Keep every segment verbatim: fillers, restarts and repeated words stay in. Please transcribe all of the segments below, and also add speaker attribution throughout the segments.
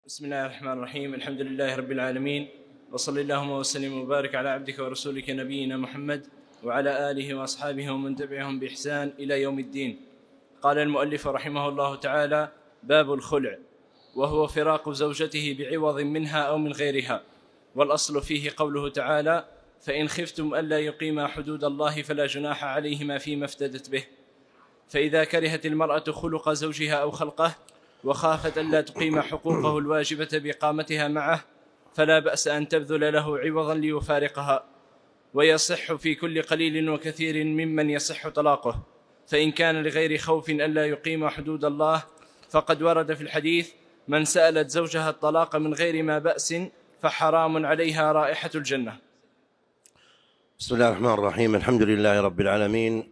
Speaker 1: بسم الله الرحمن الرحيم. الحمد لله رب العالمين، وصلى اللهم وسلم وبارك على عبدك ورسولك نبينا محمد وعلى آله وأصحابه ومن تبعهم بإحسان إلى يوم الدين. قال المؤلف رحمه الله تعالى: باب الخلع، وهو فراق زوجته بعوض منها أو من غيرها. والأصل فيه قوله تعالى: فإن خفتم ألا يقيما حدود الله فلا جناح عليهما فيما افتدت به. فإذا كرهت المرأة خلق زوجها أو خلقه وخافت ألا تقيم حقوقه الواجبة بإقامتها معه فلا بأس أن تبذل له عوضا ليفارقها، ويصح في كل قليل وكثير ممن يصح طلاقه. فإن كان لغير خوف ألا يقيم حدود الله فقد ورد في الحديث: من سألت زوجها الطلاق من غير ما بأس فحرام عليها رائحة الجنة.
Speaker 2: بسم الله الرحمن الرحيم. الحمد لله رب العالمين،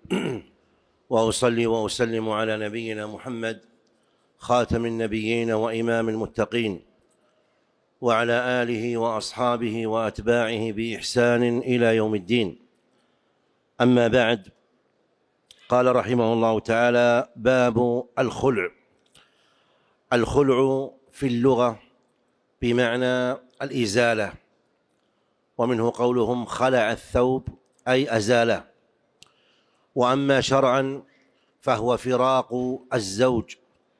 Speaker 2: وأصلي وأسلم على نبينا محمد خاتم النبيين وإمام المتقين، وعلى آله وأصحابه وأتباعه بإحسان إلى يوم الدين. أما بعد، قال رحمه الله تعالى: باب الخلع. الخلع في اللغة بمعنى الإزالة، ومنه قولهم خلع الثوب أي أزاله. وأما شرعا فهو فراق الزوج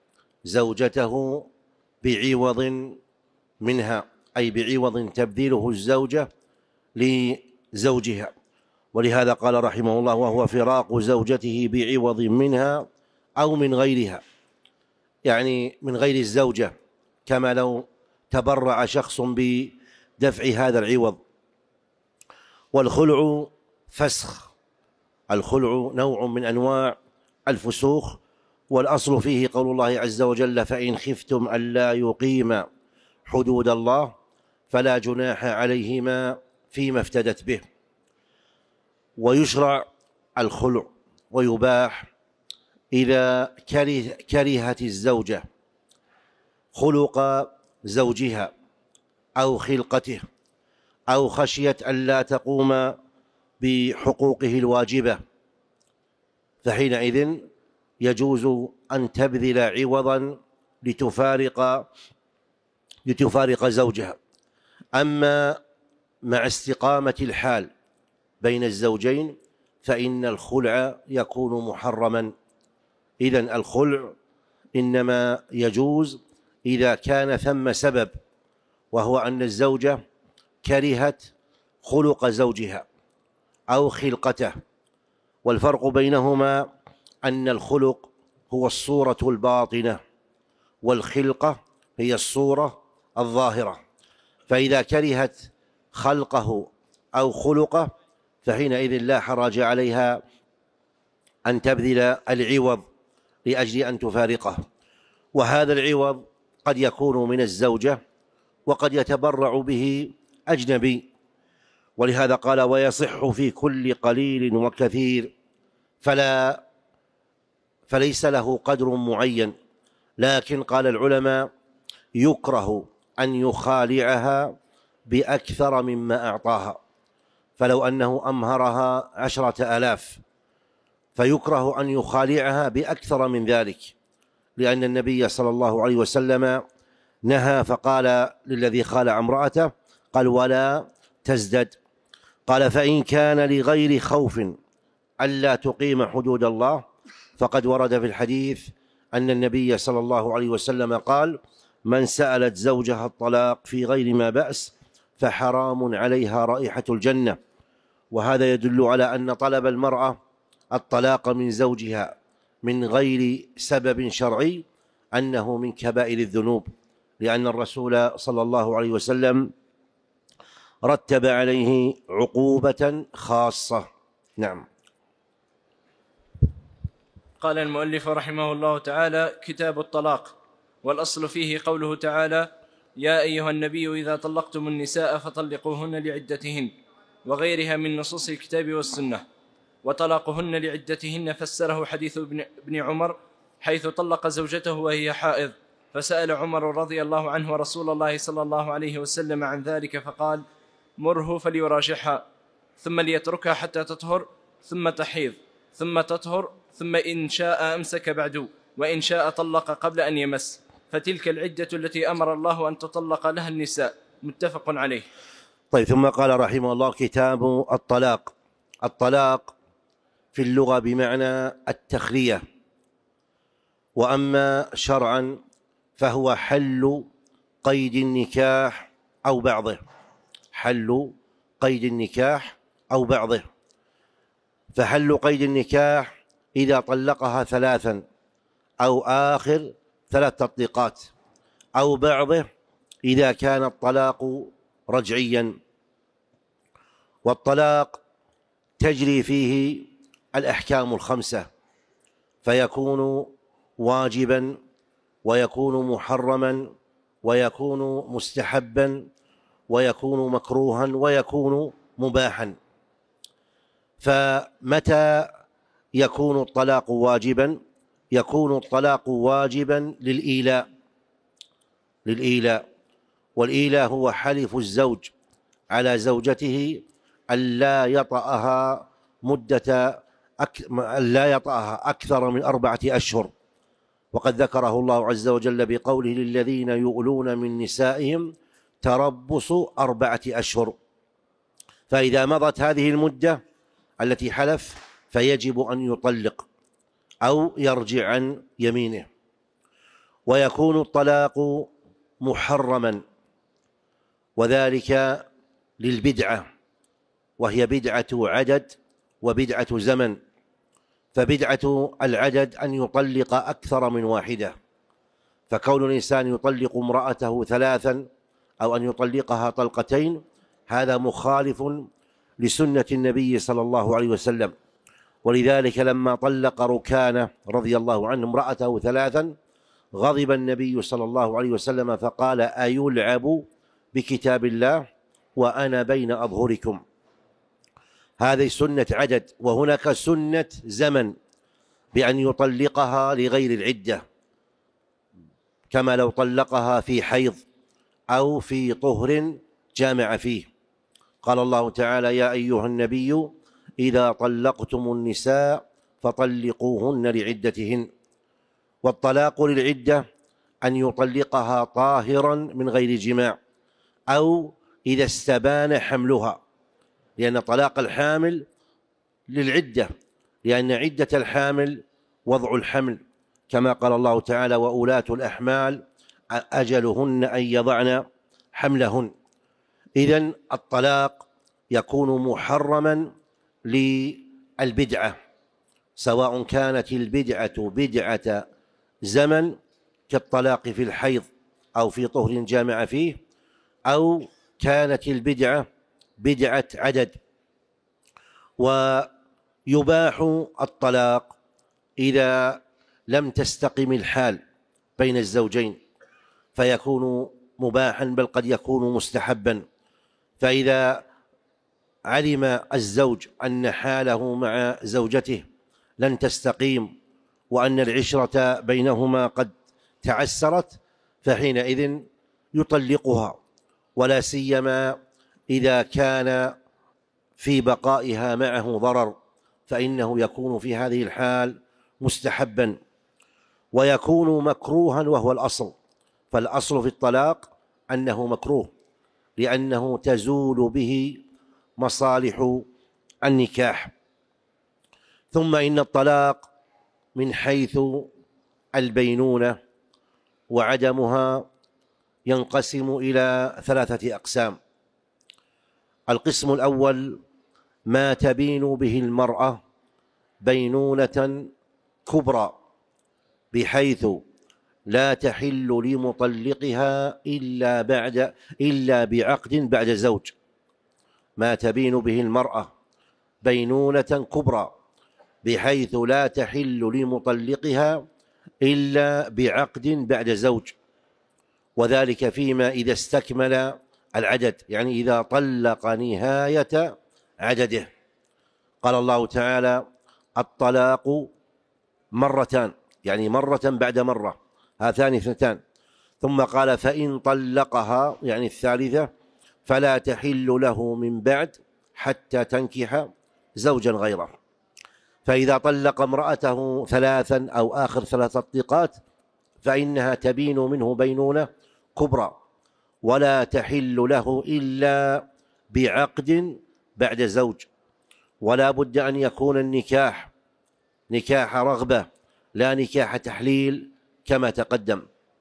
Speaker 2: زوجته بعوض منها، أي بعوض تبذله الزوجة لزوجها. ولهذا قال رحمه الله: وهو فراق زوجته بعوض منها أو من غيرها، يعني من غير الزوجة، كما لو تبرع شخص بدفع هذا العوض. والخلع فسخ، الخلع نوع من أنواع الفسوخ، والأصل فيه قول الله عز وجل: فإن خفتم ألا يقيما حدود الله فلا جناح عليهما فيما افتدت به. ويشرع الخلع ويباح إذا كره كرهت الزوجة خلق زوجها أو خلقته، أو خشيت ألا تقوم بحقوقه الواجبة، فحينئذ يجوز أن تبذل عوضا لتفارق لتفارق زوجها. أما مع استقامة الحال بين الزوجين فإن الخلع يكون محرما. إذن الخلع إنما يجوز إذا كان ثم سبب، وهو أن الزوجة كرهت خلق زوجها أو خلقته. والفرق بينهما أن الخلق هو الصورة الباطنة، والخلقة هي الصورة الظاهرة. فإذا كرهت خلقه أو خلقه فحينئذ لا حرج عليها أن تبذل العوض لأجل أن تفارقه. وهذا العوض قد يكون من الزوجة وقد يتبرع به أجنبي. ولهذا قال: ويصح في كل قليل وكثير، فلا فليس له قدر معين. لكن قال العلماء: يكره أن يخالعها بأكثر مما أعطاها. فلو أنه أمهرها عشرة آلاف فيكره أن يخالعها بأكثر من ذلك، لأن النبي صلى الله عليه وسلم نهى فقال للذي خالع امرأته: قال: ولا تزدد. قال: فإن كان لغير خوف ألا تقيم حدود الله فقد ورد في الحديث أن النبي صلى الله عليه وسلم قال: من سألت زوجها الطلاق في غير ما بأس فحرام عليها رائحة الجنة. وهذا يدل على أن طلب المرأة الطلاق من زوجها من غير سبب شرعي أنه من كبائر الذنوب، لأن الرسول صلى الله عليه وسلم رتب عليه عقوبة خاصة. نعم.
Speaker 1: قال المؤلف رحمه الله تعالى: كتاب الطلاق. والأصل فيه قوله تعالى: يا أيها النبي إذا طلقتم النساء فطلقوهن لعدتهن، وغيرها من نصوص الكتاب والسنة. وطلاقهن لعدتهن فسره حديث ابن عمر حيث طلق زوجته وهي حائض، فسأل عمر رضي الله عنه رسول الله صلى الله عليه وسلم عن ذلك فقال: مره فليراجعها، ثم ليتركها حتى تطهر، ثم تحيض، ثم تطهر، ثم إن شاء أمسك بعد، وإن شاء طلق قبل أن يمس. فتلك العدة التي أمر الله أن تطلق لها النساء. متفق عليه.
Speaker 2: طيب، ثم قال رحمه الله: كتاب الطلاق. الطلاق في اللغة بمعنى التخلية، وأما شرعا فهو حل قيد النكاح أو بعضه، حل قيد النكاح أو بعضه. فحل قيد النكاح إذا طلقها ثلاثا أو آخر ثلاث تطليقات، أو بعضه إذا كان الطلاق رجعيا. والطلاق تجري فيه الأحكام الخمسة، فيكون واجبا ويكون محرما ويكون مستحبا ويكون مكروها ويكون مباحا. فمتى يكون الطلاق واجبا؟ يكون الطلاق واجبا للإيلاء للإيلاء والإيلاء هو حلف الزوج على زوجته ألا يطأها مدة أك... لا يطأها أكثر من أربعة أشهر، وقد ذكره الله عز وجل بقوله: للذين يؤلون من نسائهم تربص أربعة أشهر. فإذا مضت هذه المدة التي حلف فيجب أن يطلق أو يرجع عن يمينه. ويكون الطلاق محرما، وذلك للبدعة، وهي بدعة عدد وبدعة زمن. فبدعة العدد أن يطلق أكثر من واحدة، فكون الإنسان يطلق امرأته ثلاثا أو أن يطلقها طلقتين هذا مخالف لسنة النبي صلى الله عليه وسلم. ولذلك لما طلق ركانة رضي الله عنه امرأته ثلاثا غضب النبي صلى الله عليه وسلم فقال: أيلعب بكتاب الله وأنا بين أظهركم. هذه سنة عدد، وهناك سنة زمن بأن يطلقها لغير العدة، كما لو طلقها في حيض أو في طهر جامع فيه. قال الله تعالى: يا أيها النبي إذا طلقتم النساء فطلقوهن لعدتهن. والطلاق للعدة أن يطلقها طاهرا من غير جماع، أو إذا استبان حملها، لأن طلاق الحامل للعدة، لأن عدة الحامل وضع الحمل، كما قال الله تعالى: وأولاة الأحمال أجلهن أن يضعن حملهن. إذن الطلاق يكون محرما للبدعة، سواء كانت البدعة بدعة زمن كالطلاق في الحيض أو في طهر جامع فيه، أو كانت البدعة بدعة عدد. ويباح الطلاق إذا لم تستقم الحال بين الزوجين فيكون مباحا، بل قد يكون مستحبا. فإذا علم الزوج أن حاله مع زوجته لن تستقيم وأن العشرة بينهما قد تعسرت فحينئذ يطلقها، ولا سيما إذا كان في بقائها معه ضرر فإنه يكون في هذه الحال مستحبا. ويكون مكروها وهو الأصل، فالأصل في الطلاق أنه مكروه لأنه تزول به مصالح النكاح. ثم إن الطلاق من حيث البينونة وعدمها ينقسم إلى ثلاثة أقسام. القسم الأول ما تبين به المرأة بينونة كبرى بحيث لا تحل لمطلقها إلا بعد إلا بعقد بعد زوج. ما تبين به المرأة بينونة كبرى بحيث لا تحل لمطلقها إلا بعقد بعد زوج، وذلك فيما إذا استكمل العدد، يعني إذا طلق نهاية عدده. قال الله تعالى: الطلاق مرتان، يعني مرة بعد مرة، هاتان اثنتان. ثم قال: فإن طلقها، يعني الثالثة، فلا تحل له من بعد حتى تنكح زوجا غيره. فإذا طلق امرأته ثلاثا أو آخر ثلاث تطليقات فإنها تبين منه بينونة كبرى، ولا تحل له إلا بعقد بعد زوج، ولا بد أن يكون النكاح نكاح رغبة لا نكاح تحليل كما تقدم.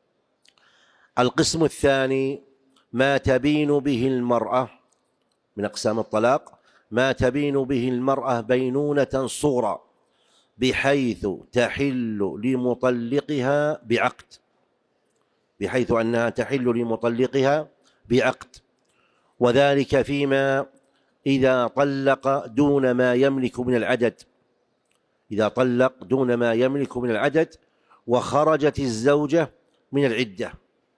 Speaker 2: القسم الثاني ما تبين به المرأة من أقسام الطلاق، ما تبين به المرأة بينونة صغرى بحيث تحل لمطلقها بعقد، بحيث أنها تحل لمطلقها بعقد، وذلك فيما إذا طلق دون ما يملك من العدد، إذا طلق دون ما يملك من العدد وخرجت الزوجة من العدة،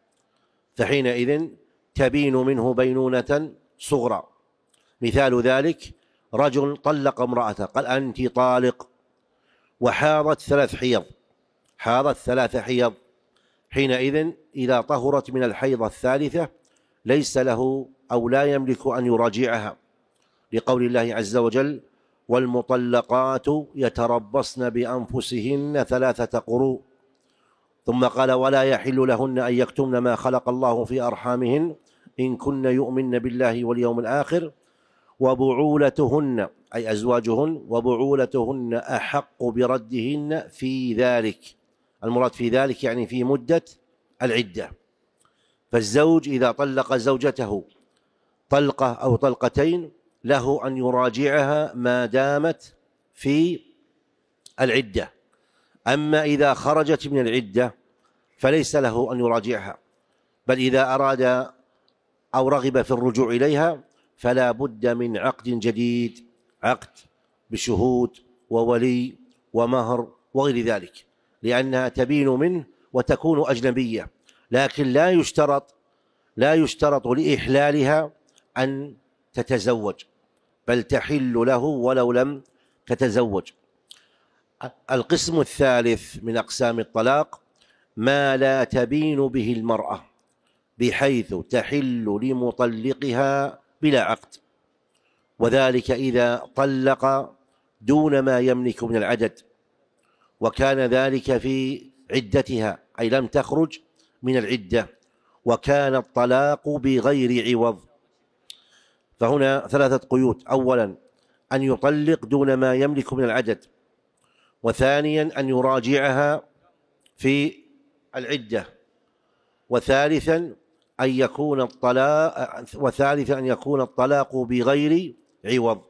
Speaker 2: فحينئذ تبين منه بينونة صغرى. مثال ذلك رجل طلق امرأته قال أنت طالق، وحاضت ثلاث حيض، حاضت ثلاث حيض، حينئذ إذا طهرت من الحيضة الثالثة ليس له أو لا يملك أن يراجعها، لقول الله عز وجل والمطلقات يتربصن بأنفسهن ثلاثة قروء، ثم قال ولا يحل لهن أن يكتمن ما خلق الله في أرحامهن إن كن يؤمن بالله واليوم الآخر وبعولتهن أي أزواجهن وبعولتهن أحق بردهن في ذلك، المراد في ذلك يعني في مدة العدة. فالزوج إذا طلق زوجته طلقة أو طلقتين له أن يراجعها ما دامت في العدة، أما إذا خرجت من العدة فليس له أن يراجعها، بل إذا أراد أو رغب في الرجوع إليها فلا بد من عقد جديد، عقد بشهود وولي ومهر وغير ذلك، لأنها تبين منه وتكون أجنبية، لكن لا يشترط لا يشترط لإحلالها أن تتزوج، بل تحل له ولو لم تتزوج. القسم الثالث من أقسام الطلاق ما لا تبين به المرأة بحيث تحل لمطلقها بلا عقد، وذلك إذا طلق دون ما يملك من العدد وكان ذلك في عدتها أي لم تخرج من العدة وكان الطلاق بغير عوض. فهنا ثلاثة قيود: أولا أن يطلق دون ما يملك من العدد، وثانيا أن يراجعها في العدة، وثالثا أن يكون الطلاق وثالثا أن يكون الطلاق بغير عوض،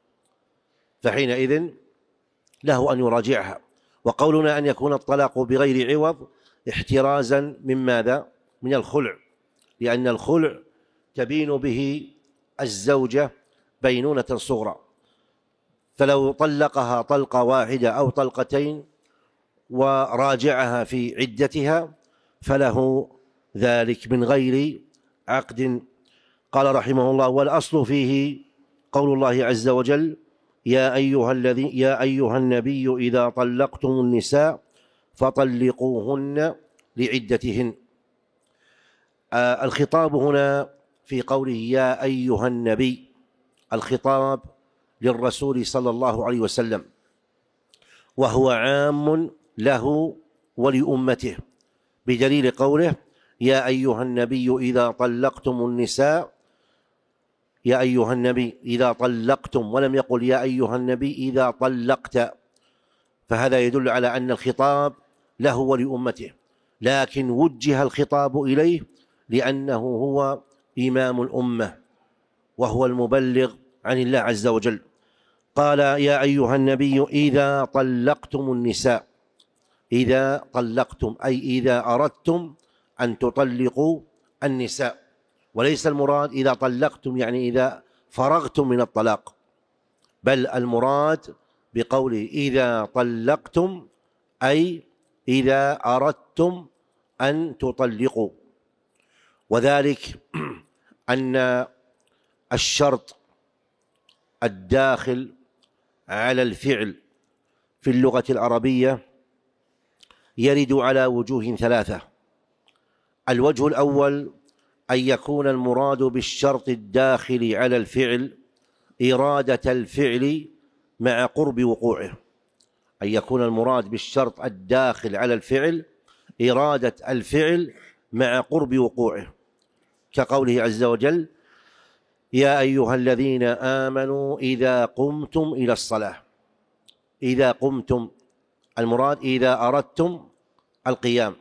Speaker 2: فحينئذ له أن يراجعها. وقولنا أن يكون الطلاق بغير عوض احترازا من ماذا؟ من الخلع، لأن الخلع تبين به الزوجة بينونة صغرى، فلو طلقها طلقة واحدة أو طلقتين وراجعها في عدتها فله ذلك من غير عقد. قال رحمه الله: والأصل فيه قول الله عز وجل: يا أيها الذي يا أيها النبي إذا طلقتم النساء فطلقوهن لعدتهن. آه الخطاب هنا في قوله يا أيها النبي الخطاب للرسول صلى الله عليه وسلم، وهو عام له ولأمته، بدليل قوله يا أيها النبي إذا طلقتم النساء، يا أيها النبي إذا طلقتم، ولم يقل يا أيها النبي إذا طلقت، فهذا يدل على أن الخطاب له ولأمته، لكن وجه الخطاب إليه لأنه هو إمام الأمة وهو المبلغ عن الله عز وجل. قال يا أيها النبي إذا طلقتم النساء، إذا طلقتم أي إذا أردتم أن تطلقوا النساء، وليس المراد إذا طلقتم يعني إذا فرغتم من الطلاق، بل المراد بقوله إذا طلقتم أي إذا أردتم أن تطلقوا. وذلك أن الشرط الداخل على الفعل في اللغة العربية يرد على وجوه ثلاثة. الوجه الأول أن يكون المراد بالشرط الداخل على الفعل إرادة الفعل مع قرب وقوعه، أن يكون المراد بالشرط الداخل على الفعل إرادة الفعل مع قرب وقوعه، كقوله عز وجل: يا أيها الذين آمنوا إذا قمتم إلى الصلاة. إذا قمتم، المراد إذا أردتم القيام.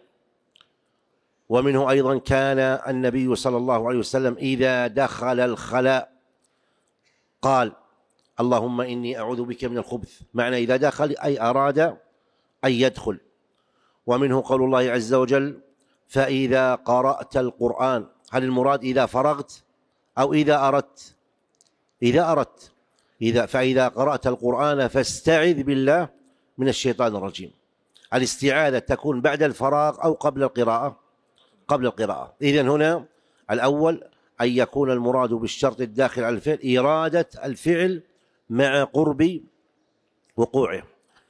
Speaker 2: ومنه أيضا كان النبي صلى الله عليه وسلم إذا دخل الخلاء قال: اللهم إني أعوذ بك من الخبث. معنى إذا دخل أي أراد أن يدخل. ومنه قول الله عز وجل: فإذا قرأت القرآن. هل المراد إذا فرغت أو إذا أردت؟ إذا أردت. إذا فإذا قرأت القرآن فاستعذ بالله من الشيطان الرجيم. الاستعاذة تكون بعد الفراغ أو قبل القراءة؟ قبل القراءة. إذن هنا الأول أن يكون المراد بالشرط الداخل على الفعل إرادة الفعل مع قرب وقوعه.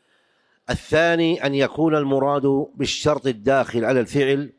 Speaker 2: الثاني أن يكون المراد بالشرط الداخل على الفعل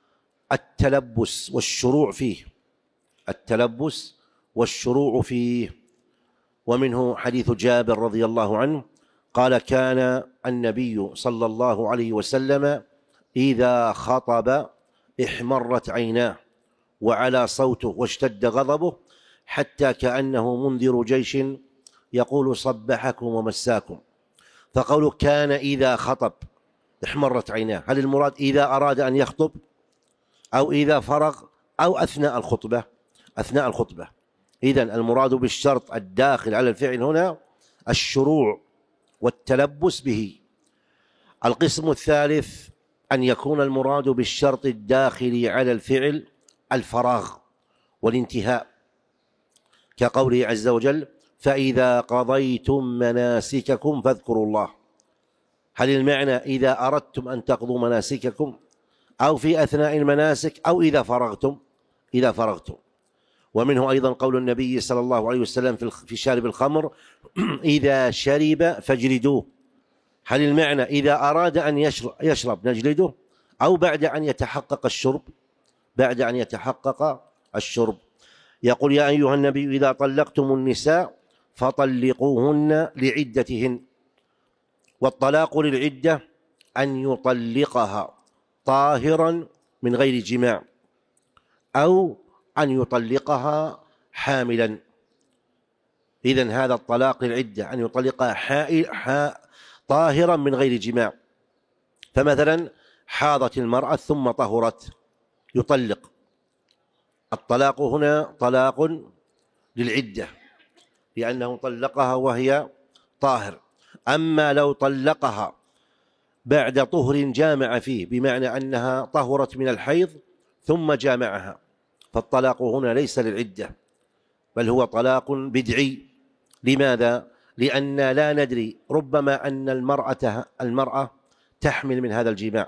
Speaker 2: التلبس والشروع فيه. التلبس والشروع فيه. ومنه حديث جابر رضي الله عنه قال: كان النبي صلى الله عليه وسلم إذا خطب احمرت عيناه وعلى صوته واشتد غضبه حتى كأنه منذر جيش يقول: صبحكم ومساكم. فقوله كان إذا خطب احمرت عيناه، هل المراد إذا أراد أن يخطب أو إذا فرغ أو أثناء الخطبة؟ أثناء الخطبة. إذن المراد بالشرط الداخل على الفعل هنا الشروع والتلبس به. القسم الثالث أن يكون المراد بالشرط الداخل على الفعل الفراغ والانتهاء، كقوله عز وجل: فإذا قضيتم مناسككم فاذكروا الله. هل المعنى إذا أردتم أن تقضوا مناسككم أو في أثناء المناسك أو إذا فرغتم؟ إذا فرغتم. ومنه أيضا قول النبي صلى الله عليه وسلم في شارب الخمر: إذا شرب فاجلدوه. هل المعنى إذا أراد أن يشرب, يشرب نجلده أو بعد أن يتحقق الشرب؟ بعد أن يتحقق الشرب. يقول: يا أيها النبي إذا طلقتم النساء فطلقوهن لعدتهن. والطلاق للعدة أن يطلقها طاهرا من غير جماع أو أن يطلقها حاملا. إذن هذا الطلاق للعدة أن يطلقها حائل حا طاهرا من غير جماع. فمثلا حاضت المرأة ثم طهرت يطلق. الطلاق هنا طلاق للعدة لأنه طلقها وهي طاهر. أما لو طلقها بعد طهر جامع فيه، بمعنى أنها طهرت من الحيض ثم جامعها، فالطلاق هنا ليس للعدة بل هو طلاق بدعي. لماذا؟ لأن لا ندري، ربما أن المرأة المرأة تحمل من هذا الجماع،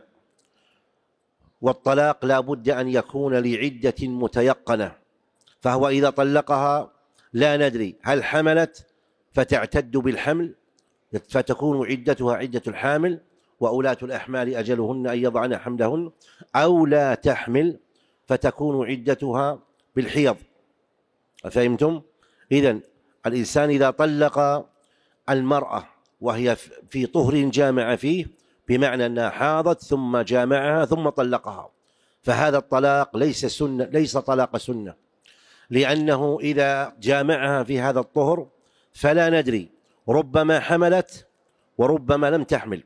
Speaker 2: والطلاق لا بد أن يكون لعدة متيقنة. فهو إذا طلقها لا ندري هل حملت فتعتد بالحمل فتكون عدتها عدة الحامل، وأولاة الأحمال أجلهن أن يضعن حملهن، أو لا تحمل فتكون عدتها بالحيض. فهمتم؟ إذن الإنسان إذا طلق المرأة وهي في طهر جامع فيه، بمعنى أنها حاضت ثم جامعها ثم طلقها، فهذا الطلاق ليس سنة، ليس طلاق سنة، لأنه إذا جامعها في هذا الطهر فلا ندري، ربما حملت وربما لم تحمل.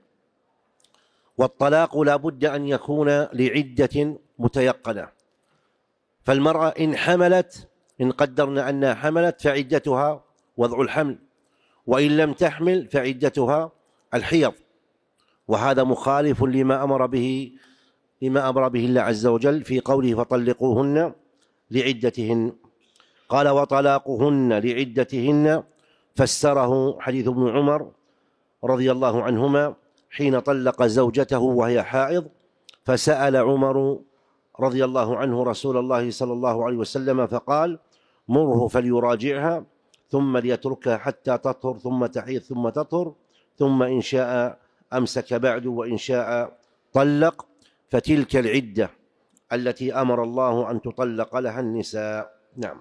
Speaker 2: والطلاق لا بد أن يكون لعدة متيقنة. فالمرأة إن حملت، إن قدرنا أنها حملت فعدتها وضع الحمل، وإن لم تحمل فعدتها الحيض. وهذا مخالف لما أمر به لما أمر به الله عز وجل في قوله: فطلقوهن لعدتهن. قال: وطلاقهن لعدتهن فسره حديث ابن عمر رضي الله عنهما حين طلق زوجته وهي حائض، فسأل عمر رضي الله عنه رسول الله صلى الله عليه وسلم فقال: مره فليراجعها ثم ليتركها حتى تطهر ثم تحيض ثم تطهر، ثم إن شاء أمسك بعد وإن شاء طلق، فتلك العدة التي أمر الله أن تطلق لها النساء. نعم.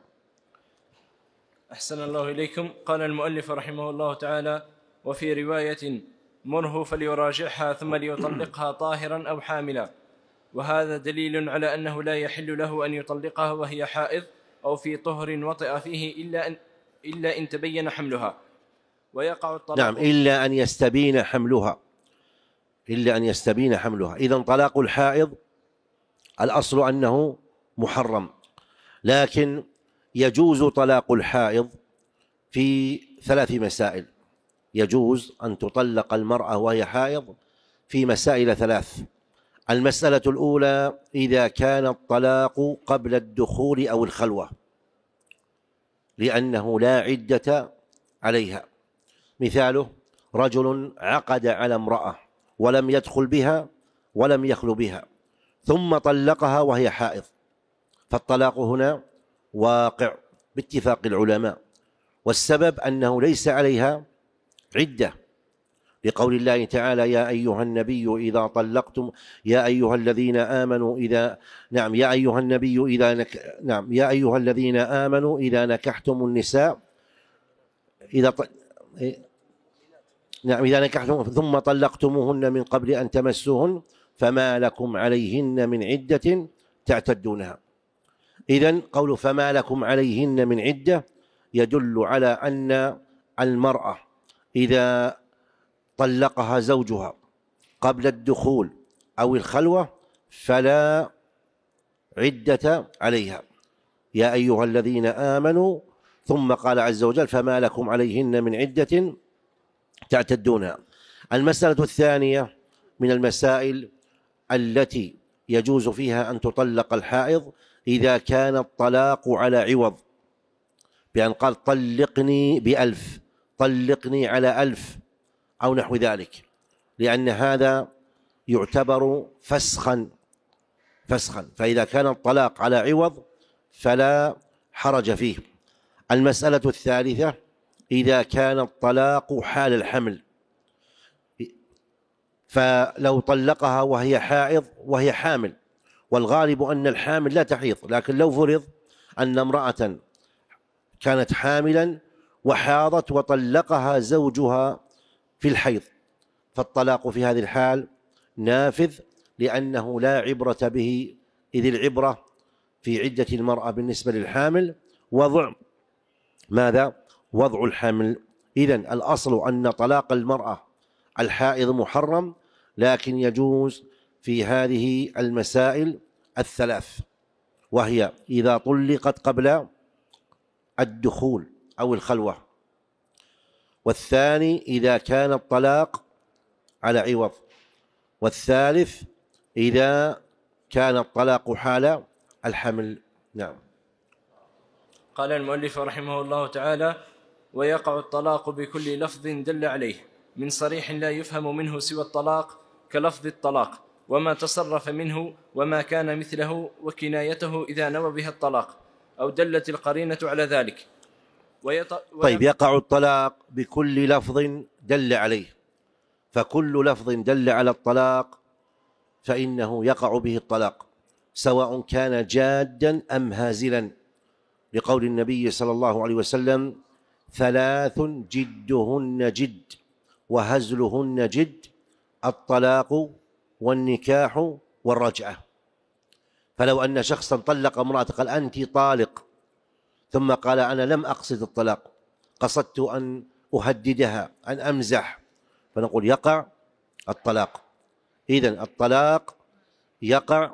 Speaker 1: أحسن الله إليكم. قال المؤلف رحمه الله تعالى: وفي رواية: مره فليراجعها ثم ليطلقها طاهرا أو حاملا. وهذا دليل على أنه لا يحل له أن يطلقها وهي حائض أو في طهر وطئ فيه إلا أن, إلا إن تبين حملها. ويقع الطلاق
Speaker 2: نعم، إلا أن يستبين حملها، إلا أن يستبين حملها. إذن طلاق الحائض الأصل أنه محرم، لكن يجوز طلاق الحائض في ثلاث مسائل. يجوز أن تطلق المرأة وهي حائض في مسائل ثلاث. المسألة الأولى إذا كان الطلاق قبل الدخول أو الخلوة، لأنه لا عدة عليها. مثاله رجل عقد على امرأة ولم يدخل بها ولم يخل بها ثم طلقها وهي حائض، فالطلاق هنا واقع باتفاق العلماء، والسبب أنه ليس عليها عدة، لقول الله تعالى: يا أيها النبي إذا طلقتم يا أيها الذين آمنوا إذا نعم يا أيها النبي إذا نك... نعم يا أيها الذين آمنوا إذا نكحتم النساء إذا ط... نعم إذا نكحتم ثم طلقتموهن من قبل أن تمسوهن فما لكم عليهن من عدة تعتدونها. إذن قول فما لكم عليهن من عدة يدل على أن المرأة إذا طلقها زوجها قبل الدخول أو الخلوة فلا عدة عليها. يا أيها الذين آمنوا، ثم قال عز وجل: فما لكم عليهن من عدة تعتدونها. المسألة الثانية من المسائل التي يجوز فيها أن تطلق الحائض إذا كان الطلاق على عوض، بأن قال: طلقني بألف، طلقني على ألف، أو نحو ذلك، لأن هذا يعتبر فسخا فسخا فإذا كان الطلاق على عوض فلا حرج فيه. المسألة الثالثة إذا كان الطلاق حال الحمل، فلو طلقها وهي حائض وهي حامل، والغالب أن الحامل لا تحيض، لكن لو فرض أن امرأة كانت حاملا وحاضت وطلقها زوجها في الحيض، فالطلاق في هذه الحال نافذ، لأنه لا عبرة به، إذ العبرة في عدة المرأة بالنسبة للحامل وضع ماذا؟ وضع الحمل. إذن الأصل أن طلاق المرأة الحائض محرم، لكن يجوز في هذه المسائل الثلاث، وهي إذا طلقت قبل الدخول أو الخلوة، والثاني إذا كان الطلاق على عوض، والثالث إذا كان الطلاق حال الحمل. نعم.
Speaker 1: قال المؤلف رحمه الله تعالى: ويقع الطلاق بكل لفظ دل عليه من صريح لا يفهم منه سوى الطلاق، كلفظ الطلاق وما تصرف منه وما كان مثله وكنايته إذا نوى بها الطلاق أو دلت القرينة على ذلك. ويط...
Speaker 2: طيب، يقع الطلاق بكل لفظ دل عليه، فكل لفظ دل على الطلاق فإنه يقع به الطلاق، سواء كان جادا أم هازلا، لقول النبي صلى الله عليه وسلم: ثلاث جدهن جد وهزلهن جد، الطلاق والنكاح والرجعة. فلو أن شخصا طلق امرأته قال: أنت طالق، ثم قال: أنا لم أقصد الطلاق، قصدت أن أهددها، أن أمزح، فنقول يقع الطلاق. إذن الطلاق يقع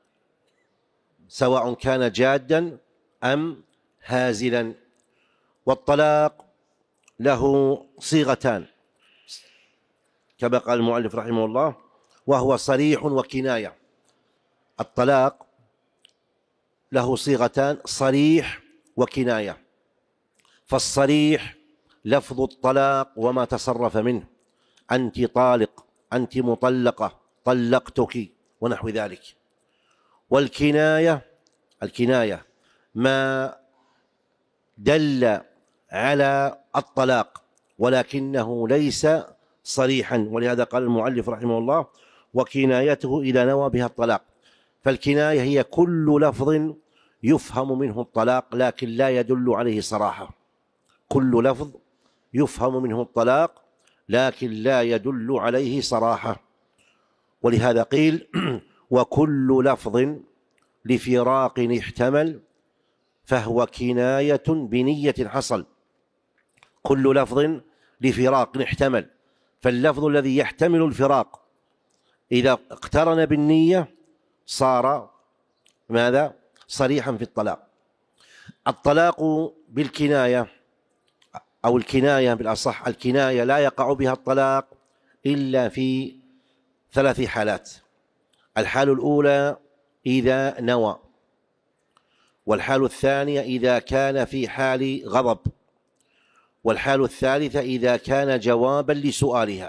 Speaker 2: سواء كان جادا أم هازلا. والطلاق له صيغتان كما قال المؤلف رحمه الله، وهو صريح وكناية. الطلاق له صيغتان: صريح وكناية. فالصريح لفظ الطلاق وما تصرف منه: أنت طالق، أنت مطلقة، طلقتك، ونحو ذلك. والكناية الكناية ما دل على الطلاق ولكنه ليس صريحا، ولهذا قال المؤلف رحمه الله: وكنايته إذا نوى بها الطلاق. فالكناية هي كل لفظ يفهم منه الطلاق لكن لا يدل عليه صراحة، كل لفظ يفهم منه الطلاق لكن لا يدل عليه صراحة. ولهذا قيل: وكل لفظ لفراق احتمل فهو كناية بنية حصل. كل لفظ لفراق احتمل، فاللفظ الذي يحتمل الفراق إذا اقترن بالنية صار ماذا؟ صريحا في الطلاق. الطلاق بالكناية أو الكناية بالأصح، الكناية لا يقع بها الطلاق إلا في ثلاث حالات. الحال الأولى إذا نوى، والحال الثانية إذا كان في حال غضب، والحال الثالثة إذا كان جوابا لسؤالها.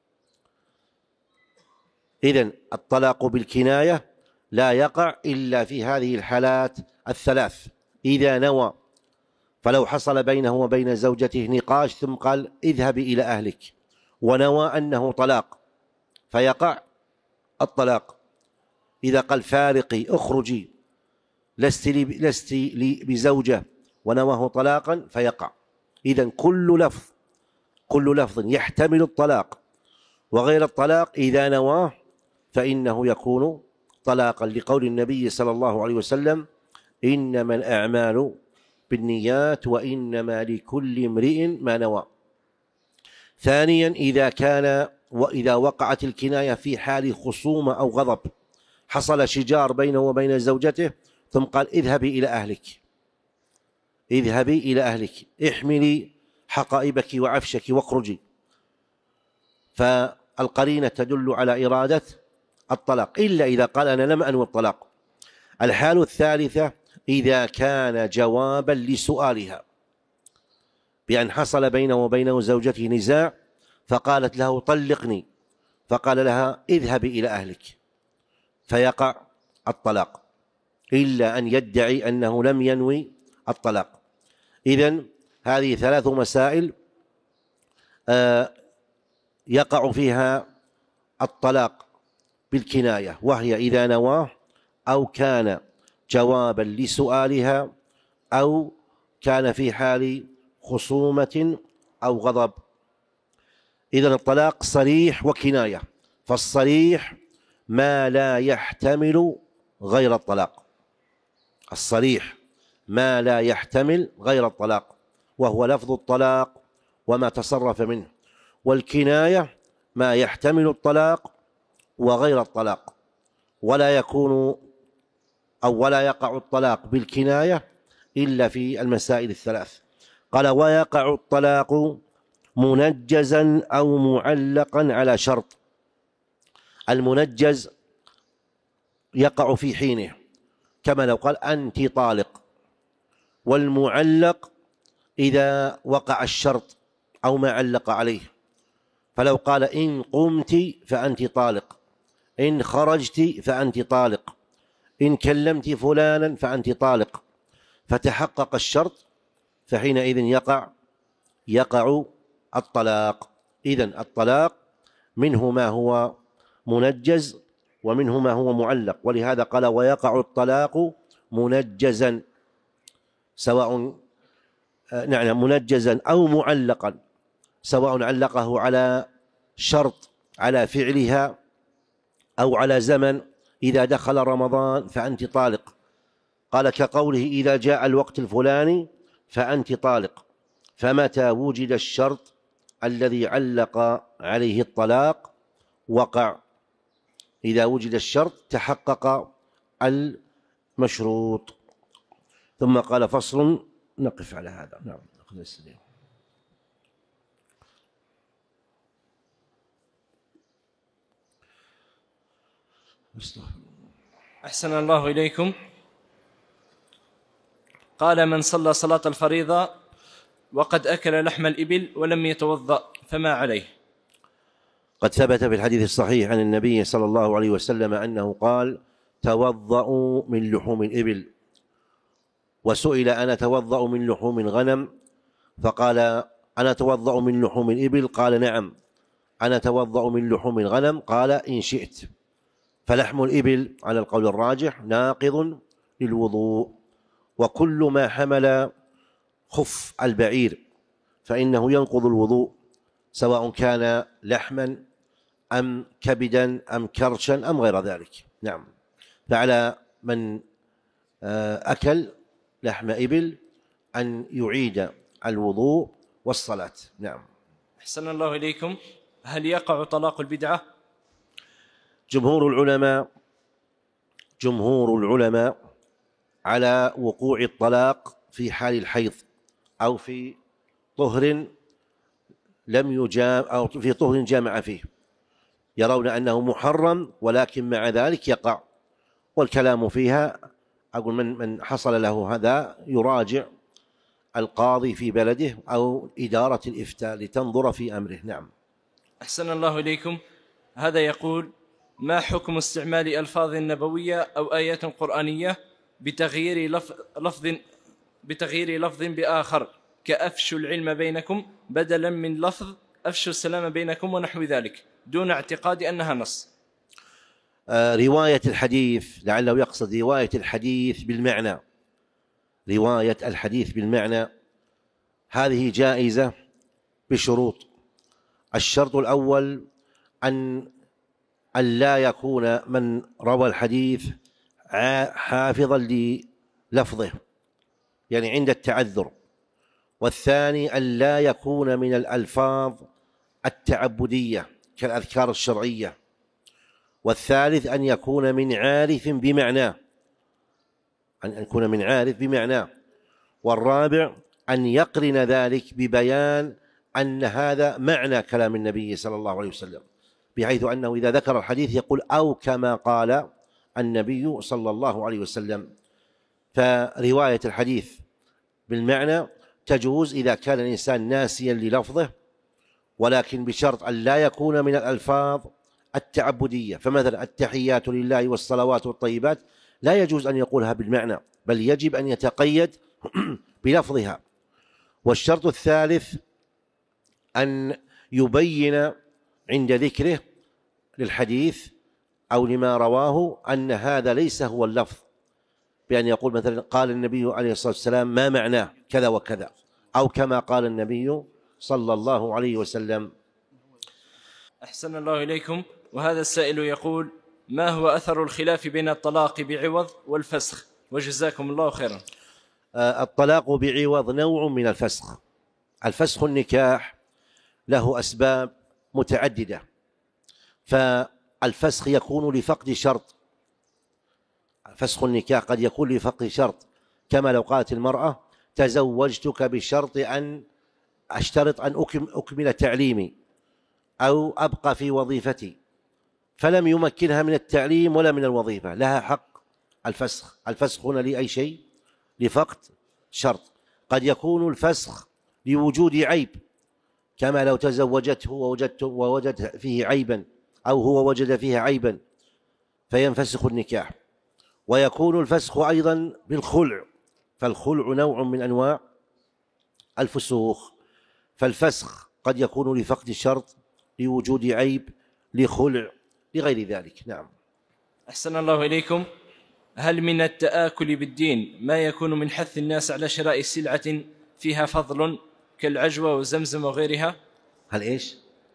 Speaker 2: إذن الطلاق بالكناية لا يقع إلا في هذه الحالات الثلاث. إذا نوى، فلو حصل بينه وبين زوجته نقاش ثم قال اذهبي إلى أهلك ونوى أنه طلاق فيقع الطلاق. إذا قال فارقي اخرجي لست لي, لست لي بزوجة ونواه طلاقا فيقع. إذن كل لفظ كل لفظ يحتمل الطلاق وغير الطلاق إذا نواه فإنه يكون طلاقا، لقول النبي صلى الله عليه وسلم إنما الأعمال بالنيات وإنما لكل امرئ ما نوى. ثانيا إذا كان وإذا وقعت الكناية في حال خصومة أو غضب، حصل شجار بينه وبين زوجته ثم قال اذهبي إلى أهلك اذهبي إلى أهلك احملي حقائبك وعفشك واخرجي، فالقرينة تدل على إرادة الطلاق إلا إذا قال أنا لم أنوي الطلاق. الحال الثالثة إذا كان جوابا لسؤالها، بأن حصل بينه وبين زوجته نزاع فقالت له طلقني فقال لها اذهبي إلى أهلك فيقع الطلاق إلا أن يدعي أنه لم ينوي الطلاق. إذن هذه ثلاث مسائل يقع فيها الطلاق بالكناية، وهي إذا نواه أو كان جوابا لسؤالها أو كان في حال خصومة أو غضب. إذن الطلاق صريح وكناية، فالصريح ما لا يحتمل غير الطلاق، الصريح ما لا يحتمل غير الطلاق وهو لفظ الطلاق وما تصرف منه، والكناية ما يحتمل الطلاق وغير الطلاق، ولا يكون أو ولا يقع الطلاق بالكناية إلا في المسائل الثلاث. قال ويقع الطلاق منجزا أو معلقا على شرط. المنجز يقع في حينه كما لو قال أنت طالق، والمعلق إذا وقع الشرط أو ما علق عليه، فلو قال إن قمت فأنت طالق، إن خرجت فأنت طالق، إن كلمت فلانا فأنت طالق، فتحقق الشرط فحينئذ يقع يقع الطلاق. إذن الطلاق منه ما هو منجز ومنه ما هو معلق، ولهذا قال ويقع الطلاق منجزا، سواء نعم منجزا أو معلقا، سواء علقه على شرط على فعلها أو على زمن، إذا دخل رمضان فأنت طالق، قال كقوله إذا جاء الوقت الفلاني فأنت طالق، فمتى وجد الشرط الذي علق عليه الطلاق وقع. إذا وجد الشرط تحقق المشروط. ثم قال فصل، نقف على هذا. نعم نأخذ السلام.
Speaker 1: أحسن الله إليكم. قال من صلى صلاة الفريضة وقد أكل لحم الإبل ولم يتوضأ فما عليه؟
Speaker 2: قد ثبت في الحديث الصحيح عن النبي صلى الله عليه وسلم أنه قال توضأوا من لحوم الإبل، وسئل أنا توضأ من لحوم الغنم؟ فقال أنا توضأ من لحوم الإبل؟ قال نعم. أنا توضأ من لحوم الغنم؟ قال إن شئت. فلحم الإبل على القول الراجح ناقض للوضوء، وكل ما حمل خف البعير فإنه ينقض الوضوء، سواء كان لحما أم كبدا أم كرشا أم غير ذلك. نعم. فعلى من أكل لحم إبل أن يعيد الوضوء والصلاة. نعم.
Speaker 1: أحسن الله إليكم. هل يقع طلاق البدعة؟
Speaker 2: جمهور العلماء جمهور العلماء على وقوع الطلاق في حال الحيض أو في طهر لم يجام أو في طهر جامع فيه، يرون أنه محرم ولكن مع ذلك يقع. والكلام فيها أقول من من حصل له هذا يراجع القاضي في بلده أو إدارة الإفتاء لتنظر في أمره. نعم.
Speaker 1: أحسن الله إليكم. هذا يقول: ما حكم استعمال ألفاظ نبوية أو آيات قرآنية بتغيير لفظ, لفظ بتغيير لفظ بآخر، كأفشوا العلم بينكم بدلا من لفظ أفشوا السلام بينكم ونحو ذلك، دون اعتقاد أنها نص؟
Speaker 2: آه رواية الحديث، لعله يقصد رواية الحديث بالمعنى. رواية الحديث بالمعنى هذه جائزة بشروط. الشرط الأول أن أن لا يكون من روى الحديث حافظا للفظه، يعني عند التعذر. والثاني أن لا يكون من الألفاظ التعبدية كالأذكار الشرعية. والثالث أن يكون من عارف بمعناه، أن يكون من عارف بمعناه. والرابع أن يقرن ذلك ببيان أن هذا معنى كلام النبي صلى الله عليه وسلم، بحيث أنه إذا ذكر الحديث يقول أو كما قال النبي صلى الله عليه وسلم. فرواية الحديث بالمعنى تجوز إذا كان الإنسان ناسيا للفظه، ولكن بشرط أن لا يكون من الألفاظ التعبدية. فمثلا التحيات لله والصلوات والطيبات لا يجوز أن يقولها بالمعنى، بل يجب أن يتقيد بلفظها. والشرط الثالث أن يبين عند ذكره للحديث أو لما رواه أن هذا ليس هو اللفظ، بأن يقول مثلا قال النبي عليه الصلاة والسلام ما معناه كذا وكذا، أو كما قال النبي صلى الله عليه وسلم.
Speaker 1: أحسن الله إليكم. وهذا السائل يقول: ما هو أثر الخلاف بين الطلاق بعوض والفسخ؟ وجزاكم الله خيرا.
Speaker 2: آه الطلاق بعوض نوع من الفسخ. الفسخ النكاح له أسباب متعددة، فالفسخ يكون لفقد شرط. فسخ النكاح قد يكون لفقد شرط، كما لو قالت المرأة تزوجتك بشرط أن أشترط أن أكمل تعليمي أو أبقى في وظيفتي، فلم يمكنها من التعليم ولا من الوظيفة، لها حق الفسخ. الفسخ هنا لأي شيء لفقد شرط. قد يكون الفسخ لوجود عيب، كما لو تزوجته ووجدت ووجد فيه عيبا أو هو وجد فيها عيبا فينفسخ النكاح. ويكون الفسخ أيضا بالخلع، فالخلع نوع من أنواع الفسوخ. فالفسخ قد يكون لفقد الشرط، لوجود عيب، لخلع، لغير ذلك. نعم.
Speaker 1: أحسن الله إليكم. هل من التآكل بالدين ما يكون من حث الناس على شراء سلعة فيها فضل كالعجوة وزمزم وغيرها؟
Speaker 2: هل إيش؟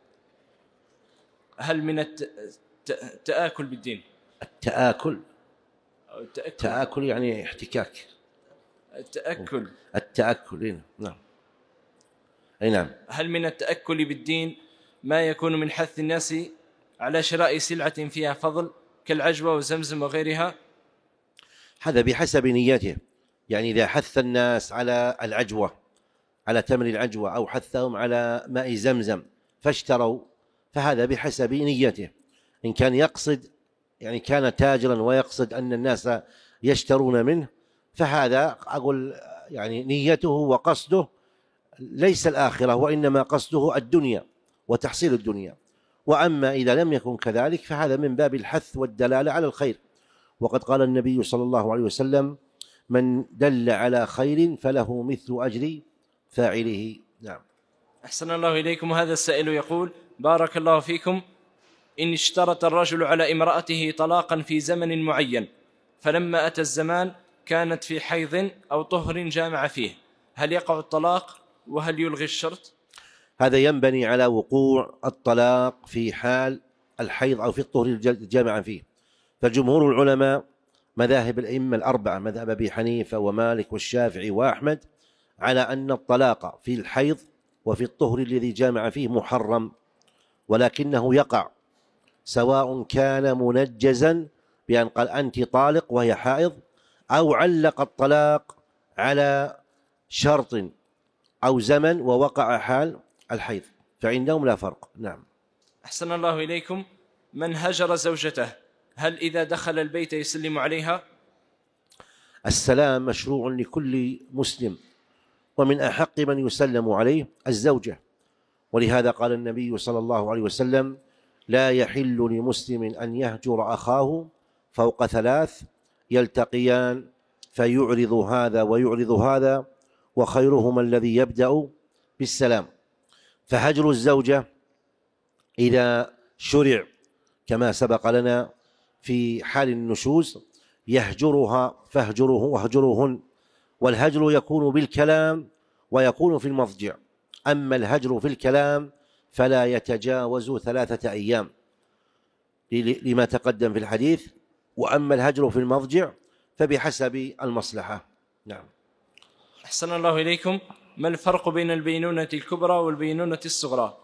Speaker 1: هل من التآكل بالدين؟
Speaker 2: التآكل
Speaker 1: التأكل.
Speaker 2: التآكل يعني احتكاك.
Speaker 1: التأكل
Speaker 2: التأكل نعم. أي نعم.
Speaker 1: هل من التأكل بالدين ما يكون من حث الناس على شراء سلعة فيها فضل كالعجوة وزمزم وغيرها؟
Speaker 2: هذا بحسب نيته. يعني إذا حث الناس على العجوة، على تمر العجوة، أو حثهم على ماء زمزم فاشتروا، فهذا بحسب نيته. إن كان يقصد، يعني كان تاجرا ويقصد أن الناس يشترون منه، فهذا أقول يعني نيته وقصده ليس الآخرة، وإنما قصده الدنيا وتحصيل الدنيا. وأما إذا لم يكن كذلك فهذا من باب الحث والدلالة على الخير. وقد قال النبي صلى الله عليه وسلم: من دل على خير فله مثل أجر فاعله. نعم.
Speaker 1: أحسن الله إليكم. هذا السائل يقول: بارك الله فيكم، إن اشترط الرجل على امرأته طلاقا في زمن معين، فلما أتى الزمان كانت في حيض أو طهر جامع فيه، هل يقع الطلاق وهل يلغي الشرط؟
Speaker 2: هذا ينبني على وقوع الطلاق في حال الحيض أو في الطهر الجامع فيه. فجمهور العلماء مذاهب الأئمة الأربعة، مذهب أبي حنيفة ومالك والشافعي وأحمد، على أن الطلاق في الحيض وفي الطهر الذي جامع فيه محرم، ولكنه يقع سواء كان منجزا بأن قال أنت طالق وهي حائض، أو علق الطلاق على شرط أو زمن ووقع حال الحيض، فعندهم لا فرق. نعم.
Speaker 1: أحسن الله إليكم. من هجر زوجته هل إذا دخل البيت يسلم عليها؟
Speaker 2: السلام مشروع لكل مسلم، ومن أحق من يسلم عليه الزوجة، ولهذا قال النبي صلى الله عليه وسلم: لا يحل لمسلم أن يهجر أخاه فوق ثلاث يلتقيان فيعرض هذا ويعرض هذا، وخيرهما الذي يبدأ بالسلام. فهجر الزوجة إذا شرع كما سبق لنا في حال النشوز يهجرها فاهجره واهجرهن، والهجر يكون بالكلام ويكون في المضجع. أما الهجر في الكلام فلا يتجاوز ثلاثة أيام لما تقدم في الحديث، وأما الهجر في المضجع فبحسب المصلحة. نعم.
Speaker 1: أحسن الله إليكم. ما الفرق بين البينونة الكبرى والبينونة الصغرى؟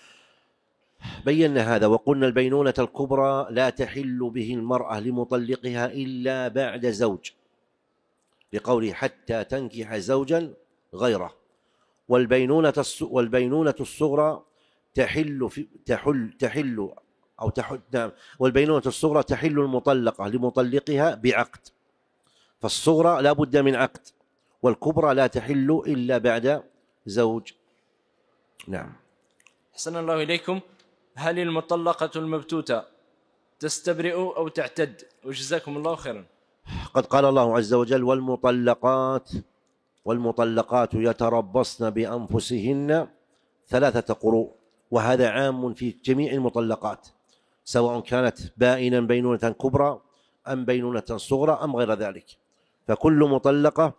Speaker 2: بينا هذا وقلنا البينونة الكبرى لا تحل به المرأة لمطلقها إلا بعد زوج، لقوله حتى تنكح زوجا غيره. والبينونة والبينونة الصغرى تحل في تحل تحل أو تحل نعم والبينونة الصغرى تحل المطلقة لمطلقها بعقد، فالصغرى لا بد من عقد، والكبرى لا تحل إلا بعد زوج. نعم.
Speaker 1: أحسن الله إليكم. هل المطلقة المبتوتة تستبرئ أو تعتد؟ وجزاكم الله خيرا.
Speaker 2: قد قال الله عز وجل: والمطلقات والمطلقات يتربصن بأنفسهن ثلاثة قروء، وهذا عام في جميع المطلقات سواء كانت بائنا بينونة كبرى أم بينونة صغرى أم غير ذلك، فكل مطلقة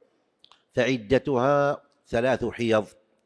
Speaker 2: فعدتها ثلاث حيض.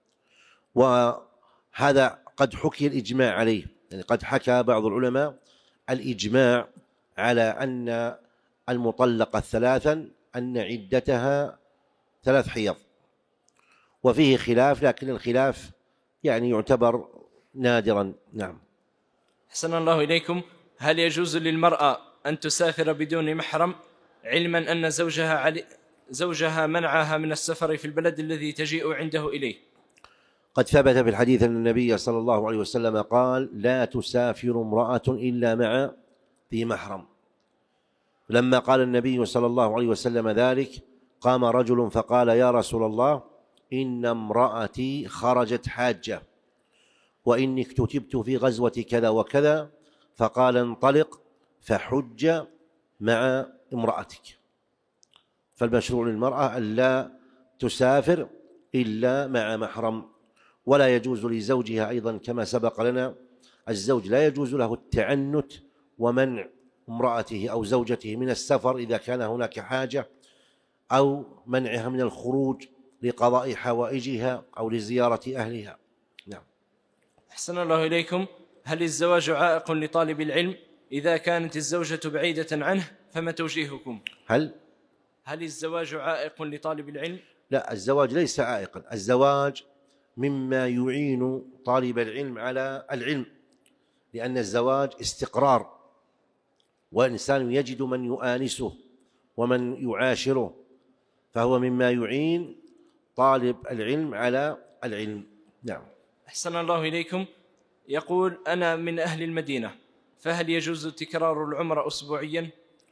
Speaker 2: وهذا قد حكي الإجماع عليه، يعني قد حكى بعض العلماء الإجماع على أن المطلقة ثلاثا أن عدتها ثلاث حيض، وفيه خلاف، لكن الخلاف يعني يعتبر نادرا. نعم.
Speaker 1: أحسن الله إليكم. هل يجوز للمرأة أن تسافر بدون محرم علما أن زوجها علي زوجها منعها من السفر في البلد الذي تجيء عنده إليه؟
Speaker 2: قد ثبت في الحديث أن النبي صلى الله عليه وسلم قال: لا تسافر امرأة إلا مع ذي محرم. لما قال النبي صلى الله عليه وسلم ذلك قام رجل فقال: يا رسول الله، إن امرأتي خرجت حاجة وإني اكتتبت في غزوة كذا وكذا، فقال: انطلق فحج مع امرأتك. فالمشروع للمرأة ألا تسافر إلا مع محرم، ولا يجوز لزوجها أيضا كما سبق لنا، الزوج لا يجوز له التعنت ومنع امرأته أو زوجته من السفر إذا كان هناك حاجة، أو منعها من الخروج لقضاء حوائجها أو لزيارة أهلها. نعم.
Speaker 1: أحسن الله إليكم. هل الزواج عائق لطالب العلم إذا كانت الزوجة بعيدة عنه؟ فما توجيهكم؟
Speaker 2: هل
Speaker 1: هل الزواج عائق لطالب العلم؟
Speaker 2: لا، الزواج ليس عائقا، الزواج مما يعين طالب العلم على العلم، لأن الزواج استقرار، والإنسان يجد من يؤانسه ومن يعاشره، فهو مما يعين طالب العلم على العلم. نعم.
Speaker 1: أحسن الله إليكم. يقول: أنا من أهل المدينة، فهل يجوز تكرار العمرة أسبوعيا؟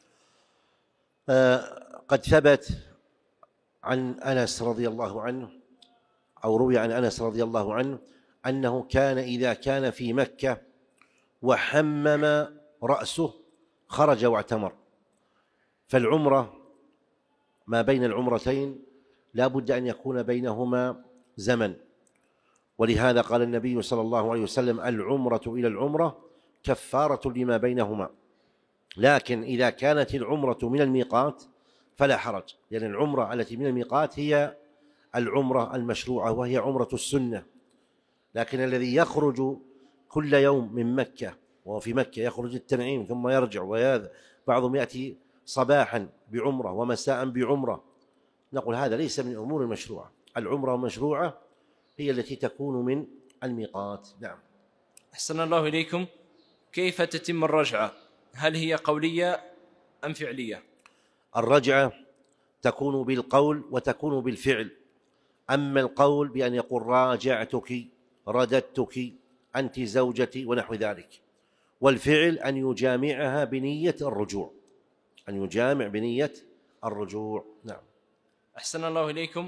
Speaker 2: آه قد ثبت عن أنس رضي الله عنه، أو روي عن أنس رضي الله عنه أنه كان إذا كان في مكة وحمم رأسه خرج واعتمر. فالعمرة ما بين العمرتين لا بد أن يكون بينهما زمن، ولهذا قال النبي صلى الله عليه وسلم: العمرة إلى العمرة كفارة لما بينهما. لكن إذا كانت العمرة من الميقات فلا حرج، لأن يعني العمرة التي من الميقات هي العمرة المشروعة وهي عمرة السنة، لكن الذي يخرج كل يوم من مكة وفي مكة يخرج التنعيم ثم يرجع، وهذا بعضهم يأتي صباحا بعمرة ومساء بعمرة، نقول هذا ليس من الأمور المشروعة. العمرة المشروعة هي التي تكون من الميقات. نعم.
Speaker 1: أحسن الله إليكم. كيف تتم الرجعة؟ هل هي قولية أم فعلية؟
Speaker 2: الرجعة تكون بالقول وتكون بالفعل. أما القول بأن يقول راجعتك، رددتك، أنت زوجتي ونحو ذلك، والفعل أن يجامعها بنية الرجوع، أن يجامع بنية الرجوع. نعم.
Speaker 1: أحسن الله إليكم.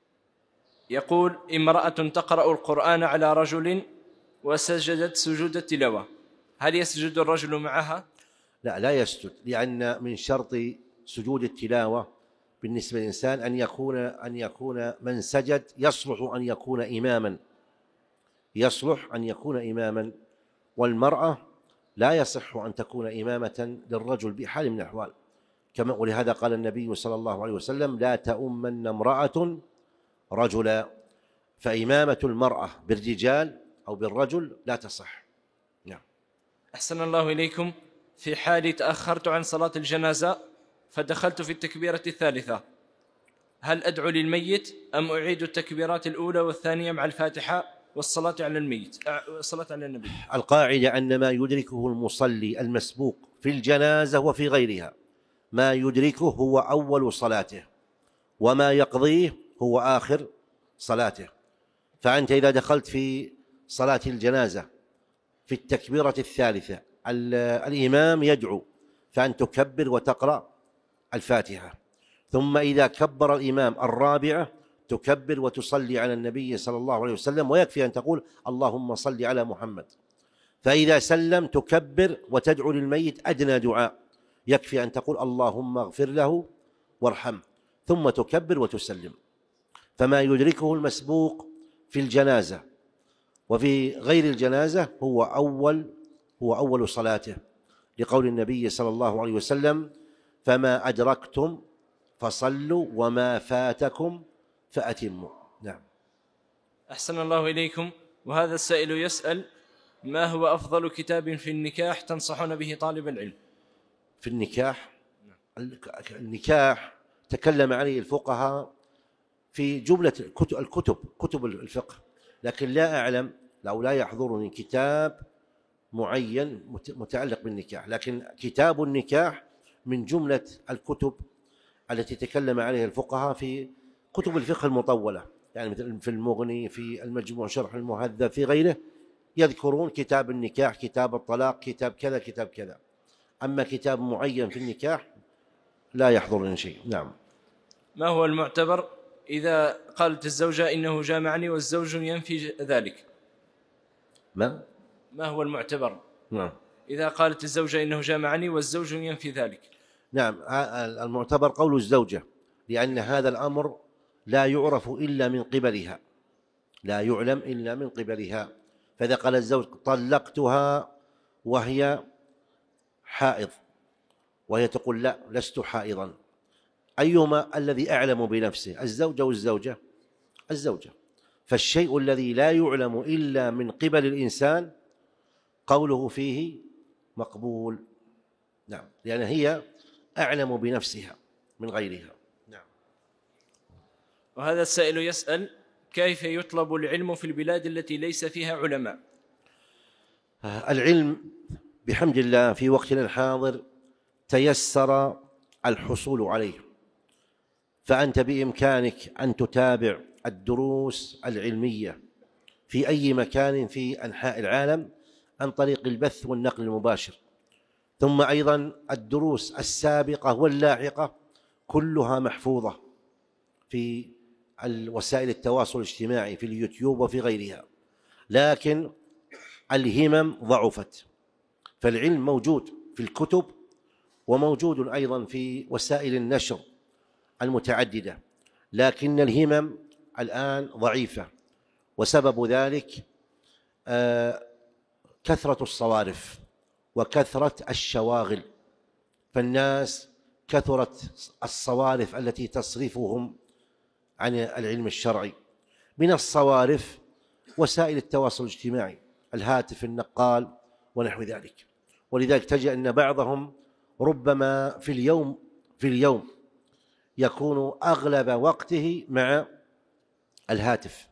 Speaker 1: يقول: امرأة تقرأ القرآن على رجل وسجدت سجود التلاوة، هل يسجد الرجل معها؟
Speaker 2: لا، لا يسجد، لأن من شرط سجود التلاوة بالنسبة للإنسان أن يكون أن يكون من سجد يصلح أن يكون إماما، يصلح أن يكون إماما، والمرأة لا يصح أن تكون إمامة للرجل بحال من الأحوال، كما ولهذا قال النبي صلى الله عليه وسلم: لا تؤمن امرأة رجلا، فإمامة المرأة بالرجال أو بالرجل لا تصح. نعم.
Speaker 1: أحسن الله إليكم. في حال تأخرت عن صلاة الجنازة فدخلت في التكبيرة الثالثة، هل أدعو للميت أم أعيد التكبيرات الأولى والثانية مع الفاتحة والصلاة على الميت والصلاة على النبي؟
Speaker 2: القاعدة أن ما يدركه المصلي المسبوق في الجنازة وفي غيرها، ما يدركه هو أول صلاته، وما يقضيه هو آخر صلاته. فأنت إذا دخلت في صلاة الجنازة في التكبيرة الثالثة الإمام يدعو، فأن تكبر وتقرأ الفاتحة، ثم إذا كبر الإمام الرابعة تكبر وتصلي على النبي صلى الله عليه وسلم، ويكفي أن تقول: اللهم صل على محمد. فإذا سلم تكبر وتدعو للميت أدنى دعاء، يكفي أن تقول: اللهم اغفر له وارحمه، ثم تكبر وتسلم. فما يدركه المسبوق في الجنازة وفي غير الجنازة هو أول هو أول صلاته، لقول النبي صلى الله عليه وسلم: فما أدركتم فصلوا وما فاتكم فأتموا. نعم.
Speaker 1: أحسن الله إليكم. وهذا السائل يسأل: ما هو أفضل كتاب في النكاح تنصحون به طالب العلم؟
Speaker 2: في النكاح، النكاح تكلم عليه الفقهاء في جملة الكتب كتب الفقه، لكن لا أعلم لو لا يحضرني كتاب معين متعلق بالنكاح، لكن كتاب النكاح من جملة الكتب التي تكلم عليها الفقهاء في كتب الفقه المطولة، يعني مثل في المغني، في المجموع شرح المهذب، في غيره يذكرون كتاب النكاح، كتاب الطلاق، كتاب كذا كتاب كذا. أما كتاب معين في النكاح لا يحضرني شيء. نعم.
Speaker 1: ما هو المعتبر إذا قالت الزوجة إنه جامعني والزوج ينفي ذلك؟
Speaker 2: ما
Speaker 1: ما هو المعتبر؟
Speaker 2: نعم.
Speaker 1: إذا قالت الزوجة إنه جامعني والزوج ينفي ذلك؟
Speaker 2: نعم، المعتبر قول الزوجة، لأن هذا الأمر لا يعرف إلا من قبلها، لا يعلم إلا من قبلها. فإذا قال الزوج: طلقتها وهي حائض، وهي تقول: لا لست حائضا، أيهما الذي أعلم بنفسه، الزوجة والزوجة؟ الزوجة. فالشيء الذي لا يعلم إلا من قبل الإنسان قوله فيه مقبول. نعم، لأن هي أعلم بنفسها من غيرها. نعم.
Speaker 1: وهذا السائل يسأل: كيف يطلب العلم في البلاد التي ليس فيها علماء؟
Speaker 2: العلم بحمد الله في وقتنا الحاضر تيسر الحصول عليه، فأنت بإمكانك أن تتابع الدروس العلمية في أي مكان في أنحاء العالم عن طريق البث والنقل المباشر، ثم أيضا الدروس السابقة واللاحقة كلها محفوظة في وسائل التواصل الاجتماعي في اليوتيوب وفي غيرها، لكن الهمم ضعفت. فالعلم موجود في الكتب وموجود أيضا في وسائل النشر المتعددة، لكن الهمم الآن ضعيفة، وسبب ذلك كثرة الصوارف وكثرة الشواغل، فالناس كثرت الصوارف التي تصرفهم عن العلم الشرعي. من الصوارف وسائل التواصل الاجتماعي، الهاتف النقال ونحو ذلك. ولذلك تجد أن بعضهم ربما في اليوم في اليوم يكون أغلب وقته مع الهاتف.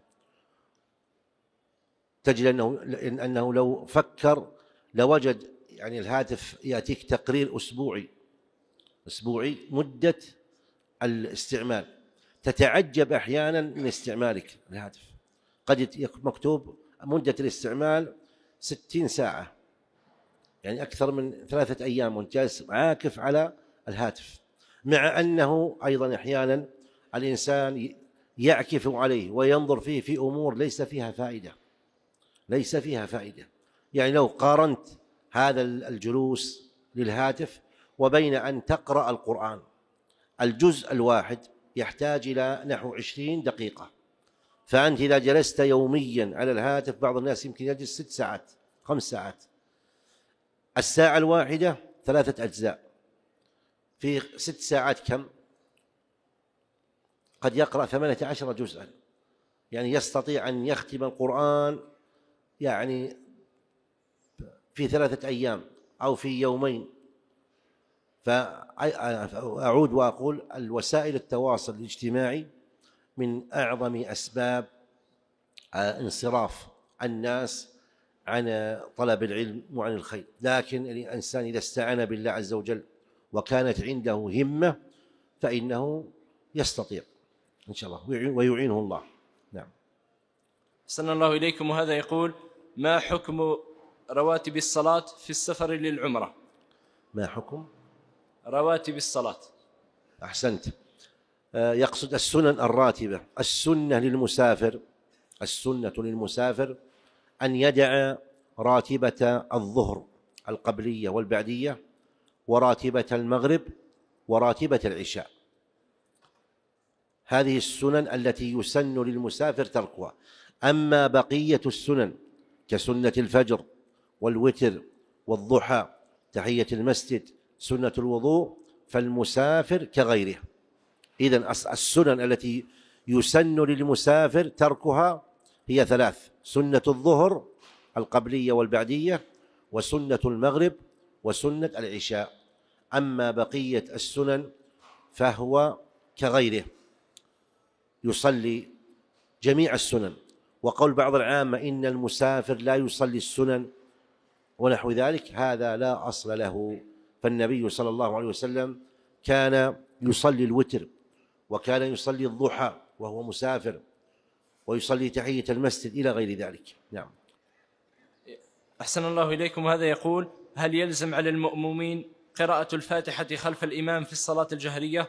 Speaker 2: تجد أنه أنه لو فكر لوجد يعني الهاتف يأتيك تقرير أسبوعي أسبوعي مدة الاستعمال، تتعجب أحيانا من استعمالك الهاتف. قد يكون مكتوب مدة الاستعمال ستين ساعة، يعني أكثر من ثلاثة أيام وأنت جالس عاكف على الهاتف، مع أنه أيضا أحيانا الإنسان يعكف عليه وينظر فيه في أمور ليس فيها فائدة ليس فيها فائدة. يعني لو قارنت هذا الجلوس للهاتف وبين أن تقرأ القرآن، الجزء الواحد يحتاج إلى نحو عشرين دقيقة، فأنت إذا جلست يوميا على الهاتف، بعض الناس يمكن يجلس ست ساعات خمس ساعات، الساعة الواحدة ثلاثة أجزاء، في ست ساعات كم؟ قد يقرأ ثمانية عشر جزءا، يعني يستطيع أن يختم القرآن يعني في ثلاثة أيام أو في يومين. فأعود وأقول الوسائل التواصل الاجتماعي من أعظم أسباب انصراف الناس عن طلب العلم وعن الخير. لكن الإنسان إذا استعان بالله عز وجل وكانت عنده همة فإنه يستطيع إن شاء الله ويعينه الله. نعم.
Speaker 1: أحسن الله إليكم. وهذا يقول: ما حكم رواتب الصلاة في السفر للعمرة؟
Speaker 2: ما حكم
Speaker 1: رواتب الصلاة؟
Speaker 2: أحسنت. يقصد السنن الراتبة. السنة للمسافر السنة للمسافر أن يدع راتبة الظهر القبلية والبعدية، وراتبة المغرب، وراتبة العشاء. هذه السنن التي يسن للمسافر تركها. أما بقية السنن كسنة الفجر والوتر والضحى، تحية المسجد، سنة الوضوء، فالمسافر كغيره. إذن السنن التي يسن للمسافر تركها هي ثلاث: سنة الظهر القبلية والبعدية، وسنة المغرب، وسنة العشاء. أما بقية السنن فهو كغيره، يصلي جميع السنن. وقول بعض العامة إن المسافر لا يصلي السنن ونحو ذلك، هذا لا أصل له. فالنبي صلى الله عليه وسلم كان يصلي الوتر، وكان يصلي الضحى وهو مسافر، ويصلي تحية المسجد إلى غير ذلك. نعم.
Speaker 1: أحسن الله إليكم. هذا يقول: هل يلزم على المأمومين قراءة الفاتحة خلف الإمام في الصلاة الجهرية؟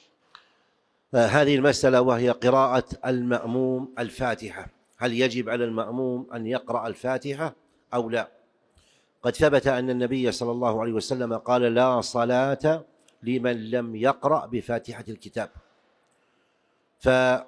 Speaker 2: هذه المسألة وهي قراءة المأموم الفاتحة، هل يجب على المأموم أن يقرأ الفاتحة أو لا؟ قد ثبت أن النبي صلى الله عليه وسلم قال: لا صلاة لمن لم يقرأ بفاتحة الكتاب. فاختلف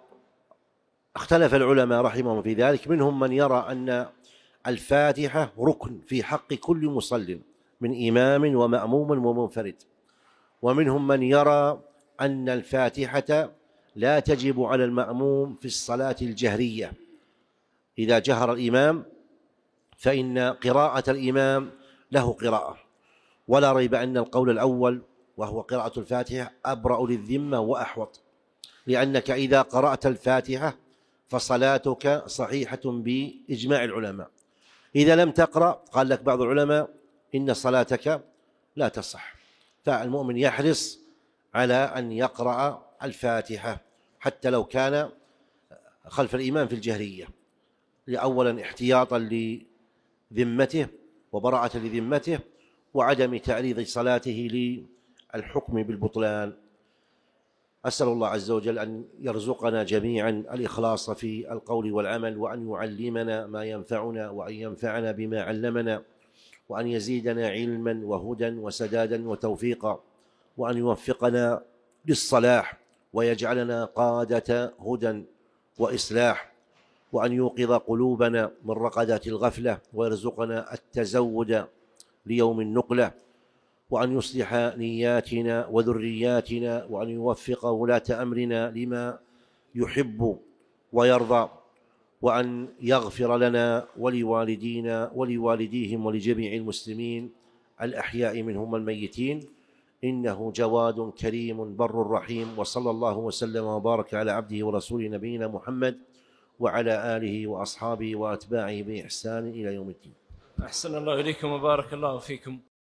Speaker 2: العلماء رحمهم في ذلك، منهم من يرى أن الفاتحة ركن في حق كل مصل من إمام ومأموم ومنفرد، ومنهم من يرى أن الفاتحة لا تجب على المأموم في الصلاة الجهرية. إذا جهر الإمام فإن قراءة الإمام له قراءة، ولا ريب أن القول الأول وهو قراءة الفاتحة أبرأ للذمة وأحوط، لأنك إذا قرأت الفاتحة فصلاتك صحيحة بإجماع العلماء. إذا لم تقرأ قال لك بعض العلماء إن صلاتك لا تصح. فالمؤمن يحرص على أن يقرأ الفاتحة حتى لو كان خلف الإمام في الجهرية، أولا احتياطا لذمته وبراءة لذمته، وعدم تعريض صلاته للحكم بالبطلان. أسأل الله عز وجل أن يرزقنا جميعا الإخلاص في القول والعمل، وأن يعلمنا ما ينفعنا، وأن ينفعنا بما علمنا، وأن يزيدنا علما وهدى وسدادا وتوفيقا، وأن يوفقنا للصلاح ويجعلنا قادة هدى وإصلاح، وأن يوقظ قلوبنا من رقدات الغفلة، ويرزقنا التزود ليوم النقلة، وأن يصلح نياتنا وذرياتنا، وأن يوفق ولاة أمرنا لما يحب ويرضى، وأن يغفر لنا ولوالدينا ولوالديهم ولجميع المسلمين الأحياء منهم والميتين، إنه جواد كريم بر رحيم. وصلى الله وسلم وبارك على عبده ورسوله نبينا محمد وعلى آله وأصحابه وأتباعه بإحسان إلى يوم الدين.
Speaker 1: أحسن الله إليكم وبارك الله فيكم.